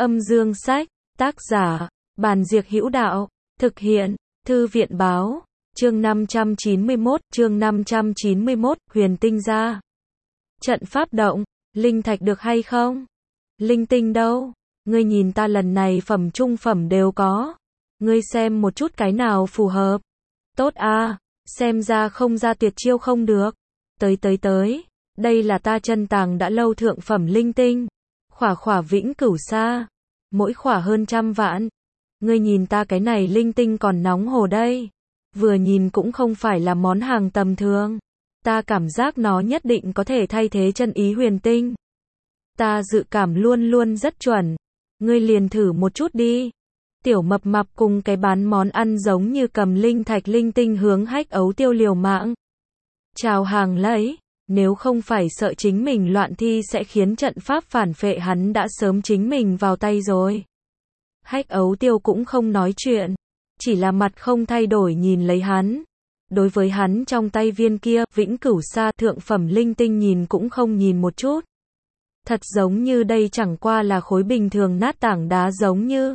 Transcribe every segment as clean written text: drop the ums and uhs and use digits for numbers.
Âm dương sách, tác giả, Bàn Diệc Hữu Đạo, thực hiện, Thư viện báo, chương 591, huyền tinh ra. Trận pháp động, linh thạch được hay không? Linh tinh đâu? Ngươi nhìn ta lần này phẩm trung phẩm đều có. Ngươi xem một chút cái nào phù hợp. Tốt à, xem ra không ra tuyệt chiêu không được. Tới. Đây là ta chân tàng đã lâu thượng phẩm linh tinh. Khỏa vĩnh cửu sa. Mỗi khỏa hơn 100 vạn. Ngươi nhìn ta cái này linh tinh còn nóng hổ đây. Vừa nhìn cũng không phải là món hàng tầm thường. Ta cảm giác nó nhất định có thể thay thế chân ý huyền tinh. Ta dự cảm luôn luôn rất chuẩn. Ngươi liền thử một chút đi. Tiểu mập mạp cùng cái bán món ăn giống như cầm linh thạch linh tinh hướng Hách Ấu Tiêu liều mạng. Chào hàng lấy. Nếu không phải sợ chính mình loạn thi sẽ khiến trận pháp phản phệ hắn đã sớm chính mình vào tay rồi. Hách Ấu Tiêu cũng không nói chuyện. Chỉ là mặt không thay đổi nhìn lấy hắn. Đối với hắn trong tay viên kia, vĩnh cửu sa thượng phẩm linh tinh nhìn cũng không nhìn một chút. Thật giống như đây chẳng qua là khối bình thường nát tảng đá giống như.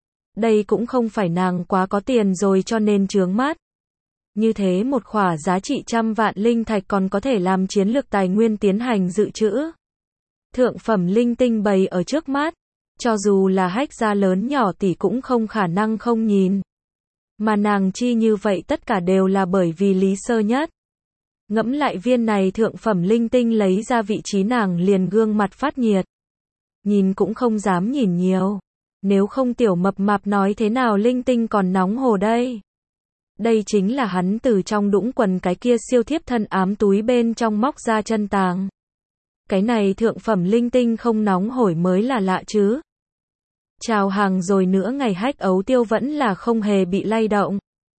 Đây cũng không phải nàng quá có tiền rồi cho nên chướng mắt. Như thế một khỏa giá trị 100 vạn linh thạch còn có thể làm chiến lược tài nguyên tiến hành dự trữ. Thượng phẩm linh tinh bày ở trước mắt. Cho dù là Hách gia lớn nhỏ tỷ cũng không khả năng không nhìn. Mà nàng chi như vậy tất cả đều là bởi vì Lý Sơ Nhất. Ngẫm lại viên này thượng phẩm linh tinh lấy ra vị trí nàng liền gương mặt phát nhiệt. Nhìn cũng không dám nhìn nhiều. Nếu không tiểu mập mạp nói thế nào linh tinh còn nóng hổ đây. Đây chính là hắn từ trong đũng quần cái kia siêu thiếp thân ám túi bên trong móc ra chân tàng. Cái này thượng phẩm linh tinh không nóng hổi mới là lạ chứ. Chào hàng rồi nữa ngày Hách Ấu Tiêu vẫn là không hề bị lay động.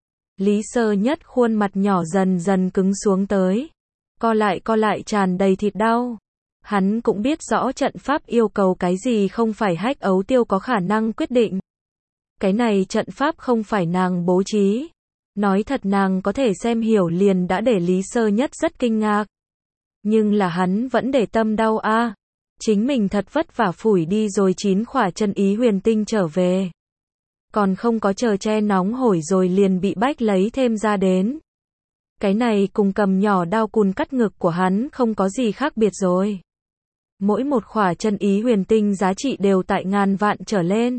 Lý Sơ Nhất khuôn mặt nhỏ dần dần cứng xuống tới. Co lại tràn đầy thịt đau. Hắn cũng biết rõ trận pháp yêu cầu cái gì không phải Hách Ấu Tiêu có khả năng quyết định. Cái này trận pháp không phải nàng bố trí. Nói thật nàng có thể xem hiểu liền đã để Lý Sơ Nhất rất kinh ngạc. Nhưng là hắn vẫn để tâm đau a. Chính mình thật vất vả phủi đi rồi 9 khỏa chân ý huyền tinh trở về. Còn không có chờ che nóng hổi rồi liền bị bách lấy thêm ra đến. Cái này cùng cầm nhỏ đao cùn cắt ngực của hắn không có gì khác biệt rồi. Mỗi một khỏa chân ý huyền tinh giá trị đều tại ngàn vạn trở lên.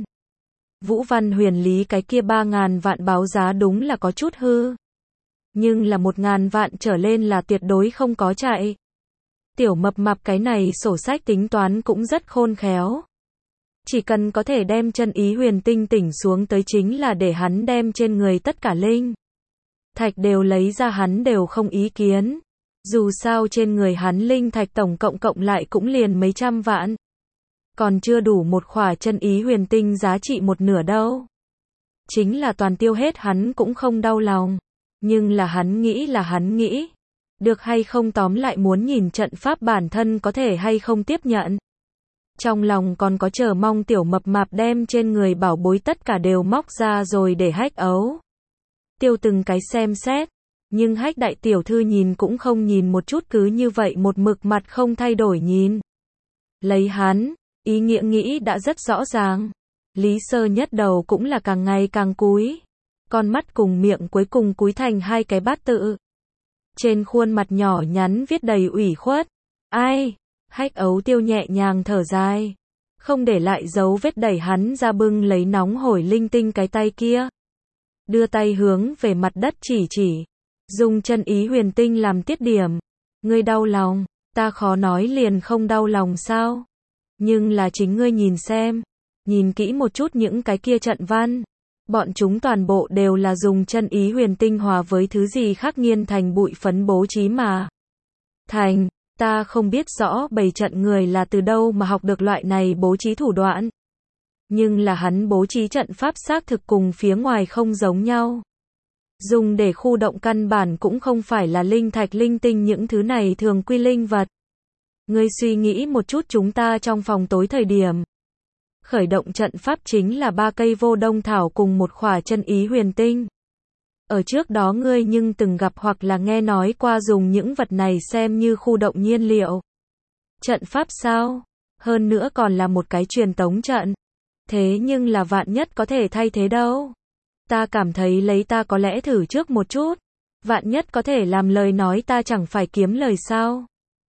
Vũ Văn Huyền Lý cái kia 3.000 vạn báo giá đúng là có chút hư. Nhưng là 1.000 vạn trở lên là tuyệt đối không có chạy. Tiểu mập mạp cái này sổ sách tính toán cũng rất khôn khéo. Chỉ cần có thể đem chân ý huyền tinh tỉnh xuống tới chính là để hắn đem trên người tất cả linh thạch đều lấy ra hắn đều không ý kiến. Dù sao trên người hắn linh thạch tổng cộng lại cũng liền mấy trăm vạn. Còn chưa đủ một khỏa chân ý huyền tinh giá trị một nửa đâu. Chính là toàn tiêu hết hắn cũng không đau lòng. Nhưng là hắn nghĩ. Được hay không tóm lại muốn nhìn trận pháp bản thân có thể hay không tiếp nhận. Trong lòng còn có chờ mong tiểu mập mạp đem trên người bảo bối tất cả đều móc ra rồi để Hách Ấu Tiêu từng cái xem xét. Nhưng Hách đại tiểu thư nhìn cũng không nhìn một chút cứ như vậy một mực mặt không thay đổi nhìn. Lấy hắn, ý nghĩa nghĩ đã rất rõ ràng. Lý Sơ Nhất đầu cũng là càng ngày càng cúi. Con mắt cùng miệng cuối cùng cúi thành hai cái bát tự. Trên khuôn mặt nhỏ nhắn viết đầy ủy khuất. Ai? Hách Ấu Tiêu nhẹ nhàng thở dài. Không để lại dấu vết đẩy hắn ra bưng lấy nóng hổi linh tinh cái tay kia. Đưa tay hướng về mặt đất chỉ. Dùng chân ý huyền tinh làm tiết điểm. Ngươi đau lòng, ta khó nói liền không đau lòng sao? Nhưng là chính ngươi nhìn xem. Nhìn kỹ một chút những cái kia trận văn. Bọn chúng toàn bộ đều là dùng chân ý huyền tinh hòa với thứ gì khác nghiên thành bụi phấn bố trí mà. Thành, ta không biết rõ bầy trận người là từ đâu mà học được loại này bố trí thủ đoạn. Nhưng là hắn bố trí trận pháp xác thực cùng phía ngoài không giống nhau. Dùng để khu động căn bản cũng không phải là linh thạch linh tinh những thứ này thường quy linh vật. Ngươi suy nghĩ một chút chúng ta trong phòng tối thời điểm. Khởi động trận pháp chính là 3 cây vô đông thảo cùng một khỏa chân ý huyền tinh. Ở trước đó ngươi nhưng từng gặp hoặc là nghe nói qua dùng những vật này xem như khu động nhiên liệu. Trận pháp sao? Hơn nữa còn là một cái truyền tống trận. Thế nhưng là vạn nhất có thể thay thế đâu. Ta cảm thấy lấy ta có lẽ thử trước một chút. Vạn nhất có thể làm lời nói ta chẳng phải kiếm lời sao.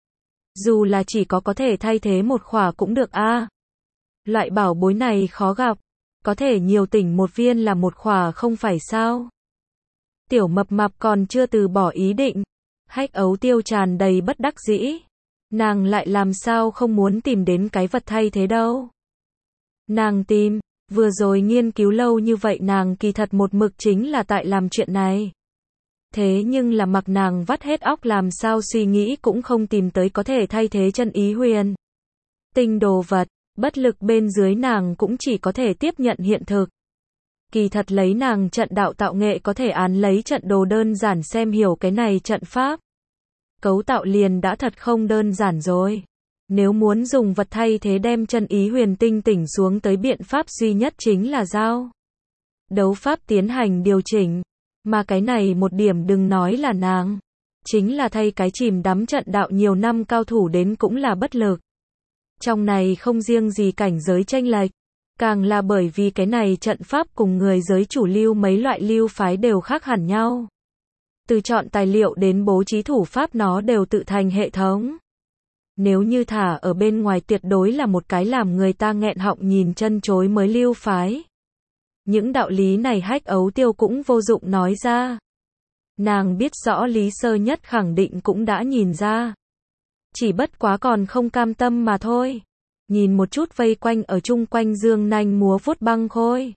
Dù là chỉ có thể thay thế một khỏa cũng được a. Loại bảo bối này khó gặp. Có thể nhiều tỉnh một viên là một khỏa không phải sao. Tiểu mập mạp còn chưa từ bỏ ý định. Hách Ấu Tiêu tràn đầy bất đắc dĩ. Nàng lại làm sao không muốn tìm đến cái vật thay thế đâu. Nàng tìm, vừa rồi nghiên cứu lâu như vậy nàng kỳ thật một mực chính là tại làm chuyện này. Thế nhưng là mặc nàng vắt hết óc làm sao suy nghĩ cũng không tìm tới có thể thay thế chân ý huyền tinh đồ vật, bất lực bên dưới nàng cũng chỉ có thể tiếp nhận hiện thực. Kỳ thật lấy nàng trận đạo tạo nghệ có thể án lấy trận đồ đơn giản xem hiểu cái này trận pháp. Cấu tạo liền đã thật không đơn giản rồi. Nếu muốn dùng vật thay thế đem chân ý huyền tinh tỉnh xuống tới biện pháp duy nhất chính là giao đấu pháp tiến hành điều chỉnh. Mà cái này một điểm đừng nói là nàng. Chính là thay cái chìm đắm trận đạo nhiều năm cao thủ đến cũng là bất lực. Trong này không riêng gì cảnh giới chênh lệch, càng là bởi vì cái này trận pháp cùng người giới chủ lưu mấy loại lưu phái đều khác hẳn nhau. Từ chọn tài liệu đến bố trí thủ pháp nó đều tự thành hệ thống. Nếu như thả ở bên ngoài tuyệt đối là một cái làm người ta nghẹn họng nhìn chân chối mới lưu phái. Những đạo lý này Hách Ấu Tiêu cũng vô dụng nói ra. Nàng biết rõ Lý Sơ Nhất khẳng định cũng đã nhìn ra. Chỉ bất quá còn không cam tâm mà thôi. Nhìn một chút vây quanh ở chung quanh dương nanh múa vuốt băng khôi.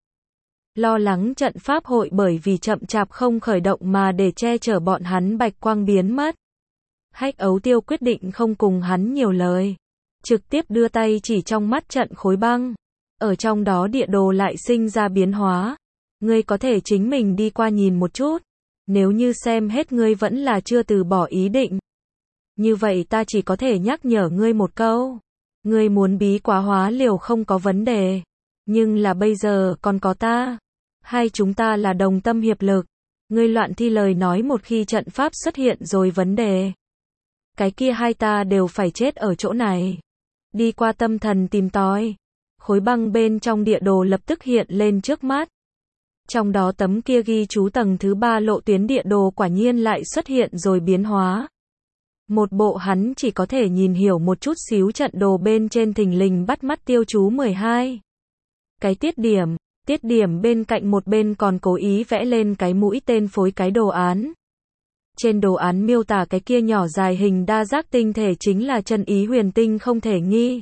Lo lắng trận pháp hội bởi vì chậm chạp không khởi động mà để che chở bọn hắn bạch quang biến mất. Hách Ấu Tiêu quyết định không cùng hắn nhiều lời. Trực tiếp đưa tay chỉ trong mắt trận khối băng. Ở trong đó địa đồ lại sinh ra biến hóa. Ngươi có thể chính mình đi qua nhìn một chút. Nếu như xem hết ngươi vẫn là chưa từ bỏ ý định. Như vậy ta chỉ có thể nhắc nhở ngươi một câu. Ngươi muốn bí quá hóa liều không có vấn đề. Nhưng là bây giờ còn có ta. Hai chúng ta là đồng tâm hiệp lực. Ngươi loạn thi lời nói một khi trận pháp xuất hiện rồi vấn đề. Cái kia hai ta đều phải chết ở chỗ này. Đi qua tâm thần tìm tòi. Khối băng bên trong địa đồ lập tức hiện lên trước mắt. Trong đó tấm kia ghi chú tầng thứ 3 lộ tuyến địa đồ quả nhiên lại xuất hiện rồi biến hóa. Một bộ hắn chỉ có thể nhìn hiểu một chút xíu trận đồ bên trên thình lình bắt mắt tiêu chú 12. Cái tiết điểm bên cạnh một bên còn cố ý vẽ lên cái mũi tên phối cái đồ án. Trên đồ án miêu tả cái kia nhỏ dài hình đa giác tinh thể chính là chân ý huyền tinh không thể nghi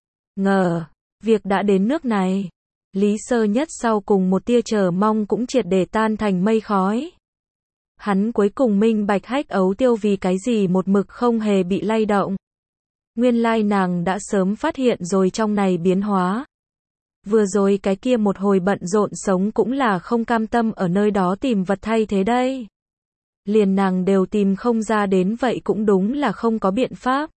ngờ. Việc đã đến nước này, Lý Sơ Nhất sau cùng một tia chờ mong cũng triệt để tan thành mây khói. Hắn cuối cùng minh bạch Hách Ấu Tiêu vì cái gì một mực không hề bị lay động. Nguyên lai nàng đã sớm phát hiện rồi trong này biến hóa. Vừa rồi cái kia một hồi bận rộn sống cũng là không cam tâm ở nơi đó tìm vật thay thế đây. Liền nàng đều tìm không ra đến vậy cũng đúng là không có biện pháp.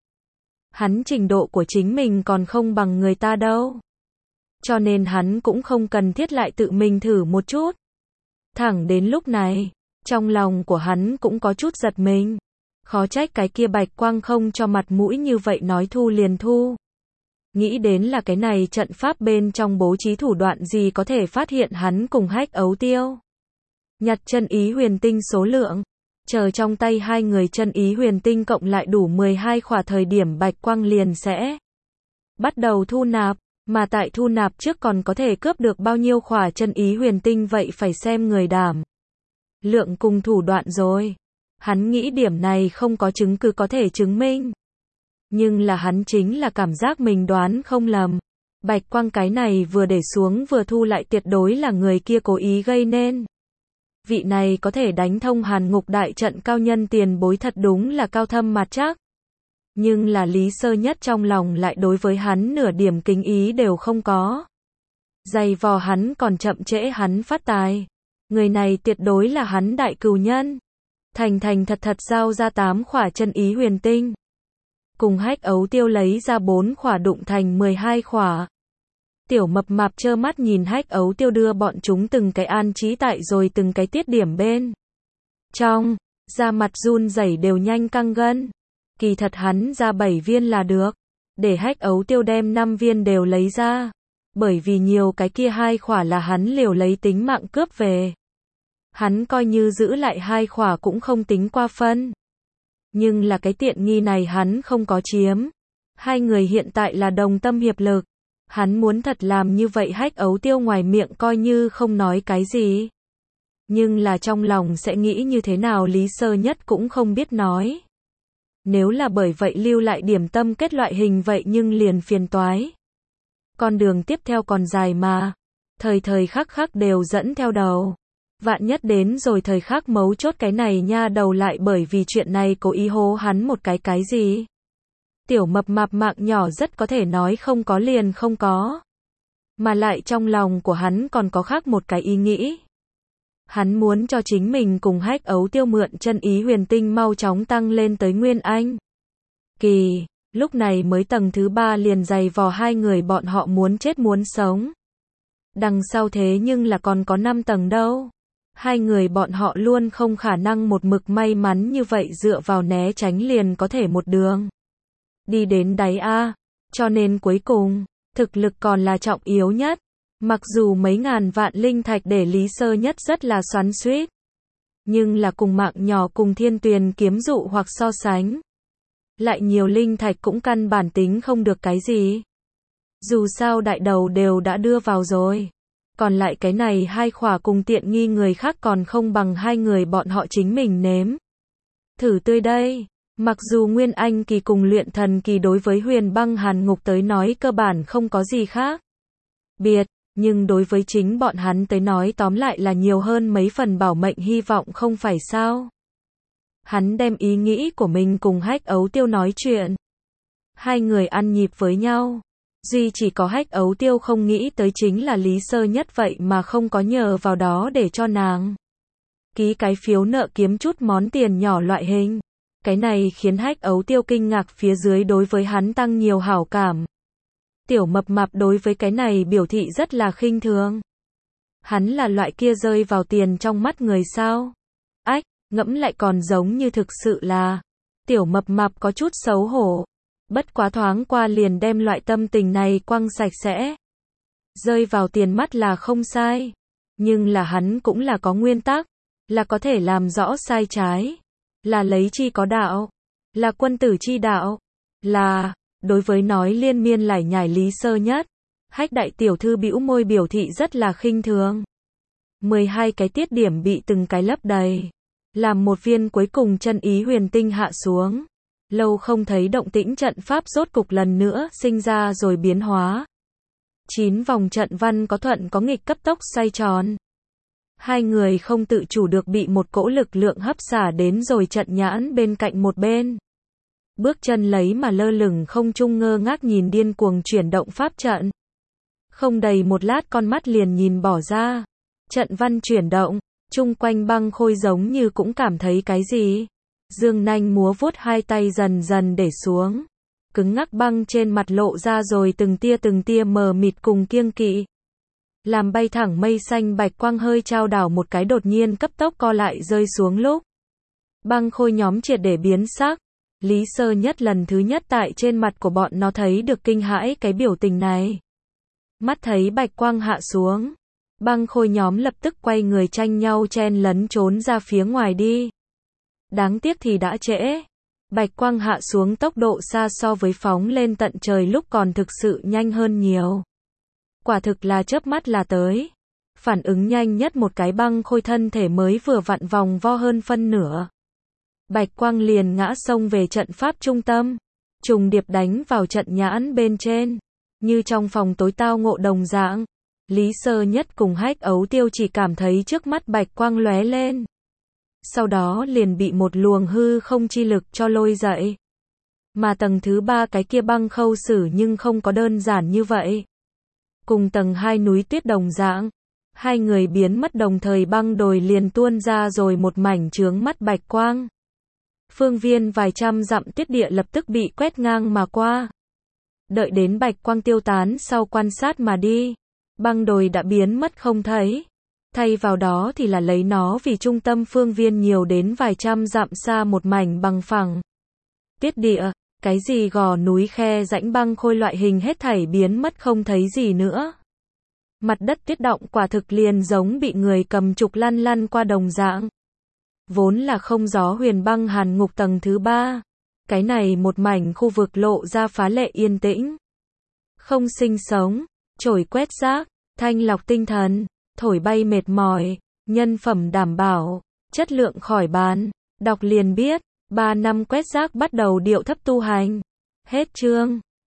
Hắn trình độ của chính mình còn không bằng người ta đâu. Cho nên hắn cũng không cần thiết lại tự mình thử một chút. Thẳng đến lúc này, trong lòng của hắn cũng có chút giật mình. Khó trách cái kia bạch quang không cho mặt mũi như vậy nói thu liền thu. Nghĩ đến là cái này trận pháp bên trong bố trí thủ đoạn gì có thể phát hiện hắn cùng Hách Ấu Tiêu. Nhặt chân ý huyền tinh số lượng. Chờ trong tay hai người chân ý huyền tinh cộng lại đủ 12 khỏa thời điểm bạch quang liền sẽ bắt đầu thu nạp. Mà tại thu nạp trước còn có thể cướp được bao nhiêu khỏa chân ý huyền tinh vậy phải xem người đảm lượng cùng thủ đoạn rồi. Hắn nghĩ điểm này không có chứng cứ có thể chứng minh. Nhưng là hắn chính là cảm giác mình đoán không lầm. Bạch quang cái này vừa để xuống vừa thu lại tuyệt đối là người kia cố ý gây nên. Vị này có thể đánh thông Hàn Ngục đại trận cao nhân tiền bối thật đúng là cao thâm mặt chắc. Nhưng là Lý Sơ Nhất trong lòng lại đối với hắn nửa điểm kính ý đều không có. Dày vò hắn còn chậm trễ hắn phát tài. Người này tuyệt đối là hắn đại cừu nhân. Thành thật giao ra 8 khỏa chân ý huyền tinh. Cùng Hách Ấu Tiêu lấy ra 4 khỏa đụng thành 12 khỏa. Tiểu mập mạp trơ mắt nhìn Hách Ấu Tiêu đưa bọn chúng từng cái an trí tại rồi từng cái tiết điểm bên trong, da mặt run rẩy đều nhanh căng gân. Kỳ thật hắn ra 7 viên là được, để Hách Ấu Tiêu đem 5 viên đều lấy ra. Bởi vì nhiều cái kia 2 khỏa là hắn liều lấy tính mạng cướp về. Hắn coi như giữ lại 2 khỏa cũng không tính qua phân. Nhưng là cái tiện nghi này hắn không có chiếm. Hai người hiện tại là đồng tâm hiệp lực. Hắn muốn thật làm như vậy Hách Ấu Tiêu ngoài miệng coi như không nói cái gì. Nhưng là trong lòng sẽ nghĩ như thế nào Lý Sơ Nhất cũng không biết nói. Nếu là bởi vậy lưu lại điểm tâm kết loại hình vậy nhưng liền phiền toái. Con đường tiếp theo còn dài mà. Thời thời khắc khắc đều dẫn theo đầu. Vạn nhất đến rồi thời khắc mấu chốt cái này nha đầu lại bởi vì chuyện này cố ý hố hắn một cái gì. Tiểu mập mạp mạng nhỏ rất có thể nói không có liền không có. Mà lại trong lòng của hắn còn có khác một cái ý nghĩ. Hắn muốn cho chính mình cùng Hách Ấu Tiêu mượn chân ý huyền tinh mau chóng tăng lên tới Nguyên Anh. Kỳ, lúc này mới tầng thứ 3 liền giày vò hai người bọn họ muốn chết muốn sống. Đằng sau thế nhưng là còn có 5 tầng đâu. Hai người bọn họ luôn không khả năng một mực may mắn như vậy dựa vào né tránh liền có thể một đường đi đến đáy A. Cho nên cuối cùng, thực lực còn là trọng yếu nhất. Mặc dù mấy ngàn vạn linh thạch để Lý Sơ Nhất rất là xoắn xuýt, nhưng là cùng mạng nhỏ cùng Thiên Tuyền kiếm dụ hoặc so sánh, lại nhiều linh thạch cũng căn bản tính không được cái gì. Dù sao đại đầu đều đã đưa vào rồi. Còn lại cái này 2 khỏa cùng tiện nghi người khác còn không bằng hai người bọn họ chính mình nếm. Thử tươi đây. Mặc dù Nguyên Anh kỳ cùng luyện thần kỳ đối với Huyền Băng Hàn Ngục tới nói cơ bản không có gì khác biệt, nhưng đối với chính bọn hắn tới nói tóm lại là nhiều hơn mấy phần bảo mệnh hy vọng không phải sao. Hắn đem ý nghĩ của mình cùng Hách Ấu Tiêu nói chuyện. Hai người ăn nhịp với nhau. Duy chỉ có Hách Ấu Tiêu không nghĩ tới chính là Lý Sơ Nhất vậy mà không có nhờ vào đó để cho nàng ký cái phiếu nợ kiếm chút món tiền nhỏ loại hình. Cái này khiến Hách Ấu Tiêu kinh ngạc phía dưới đối với hắn tăng nhiều hảo cảm. Tiểu mập mạp đối với cái này biểu thị rất là khinh thường. Hắn là loại kia rơi vào tiền trong mắt người sao? Ách, ngẫm lại còn giống như thực sự là. Tiểu mập mạp có chút xấu hổ. Bất quá thoáng qua liền đem loại tâm tình này quăng sạch sẽ. Rơi vào tiền mắt là không sai. Nhưng là hắn cũng là có nguyên tắc. Là có thể làm rõ sai trái. Là lấy chi có đạo. Là quân tử chi đạo. Là, đối với nói liên miên lải nhải Lý Sơ Nhất, Hách đại tiểu thư bĩu môi biểu thị rất là khinh thường. 12 cái tiết điểm bị từng cái lấp đầy. Làm một viên cuối cùng chân ý huyền tinh hạ xuống. Lâu không thấy động tĩnh trận pháp rốt cục lần nữa sinh ra rồi biến hóa. 9 vòng trận văn có thuận có nghịch cấp tốc xoay tròn. Hai người không tự chủ được bị một cỗ lực lượng hấp xả đến rồi trận nhãn bên cạnh một bên. Bước chân lấy mà lơ lửng không trung ngơ ngác nhìn điên cuồng chuyển động pháp trận. Không đầy một lát con mắt liền nhìn bỏ ra. Trận văn chuyển động, chung quanh băng khôi giống như cũng cảm thấy cái gì. Dương nanh múa vuốt hai tay dần dần để xuống. Cứng ngắc băng trên mặt lộ ra rồi từng tia mờ mịt cùng kiêng kỵ. Làm bay thẳng mây xanh bạch quang hơi trao đảo một cái đột nhiên cấp tốc co lại rơi xuống lúc. Băng khôi nhóm triệt để biến sắc. Lý Sơ Nhất lần thứ nhất tại trên mặt của bọn nó thấy được kinh hãi cái biểu tình này. Mắt thấy bạch quang hạ xuống. Băng khôi nhóm lập tức quay người tranh nhau chen lấn trốn ra phía ngoài đi. Đáng tiếc thì đã trễ. Bạch quang hạ xuống tốc độ xa so với phóng lên tận trời lúc còn thực sự nhanh hơn nhiều. Quả thực là chớp mắt là tới. Phản ứng nhanh nhất một cái băng khôi thân thể mới vừa vặn vòng vo hơn phân nửa. Bạch quang liền ngã xông về trận pháp trung tâm. Trùng điệp đánh vào trận nhãn bên trên. Như trong phòng tối tao ngộ đồng dạng. Lý Sơ Nhất cùng Hách Ấu Tiêu chỉ cảm thấy trước mắt bạch quang lóe lên. Sau đó liền bị một luồng hư không chi lực cho lôi dậy. Mà tầng thứ 3 cái kia băng khâu xử nhưng không có đơn giản như vậy. Cùng tầng 2 núi tuyết đồng dạng. Hai người biến mất đồng thời băng đồi liền tuôn ra rồi một mảnh chướng mắt bạch quang. Phương viên vài trăm dặm tuyết địa lập tức bị quét ngang mà qua. Đợi đến bạch quang tiêu tán sau quan sát mà đi. Băng đồi đã biến mất không thấy. Thay vào đó thì là lấy nó vì trung tâm phương viên nhiều đến vài trăm dặm xa một mảnh bằng phẳng. Tuyết địa, cái gì gò núi khe rãnh băng khôi loại hình hết thảy biến mất không thấy gì nữa. Mặt đất tuyết động quả thực liền giống bị người cầm trục lăn lăn qua đồng dạng. Vốn là không gió huyền băng hàn ngục tầng thứ 3. Cái này một mảnh khu vực lộ ra phá lệ yên tĩnh. Không sinh sống, trổi quét rác, thanh lọc tinh thần, thổi bay mệt mỏi, nhân phẩm đảm bảo, chất lượng khỏi bàn. Đọc liền biết, 3 năm quét rác bắt đầu điệu thấp tu hành. Hết chương.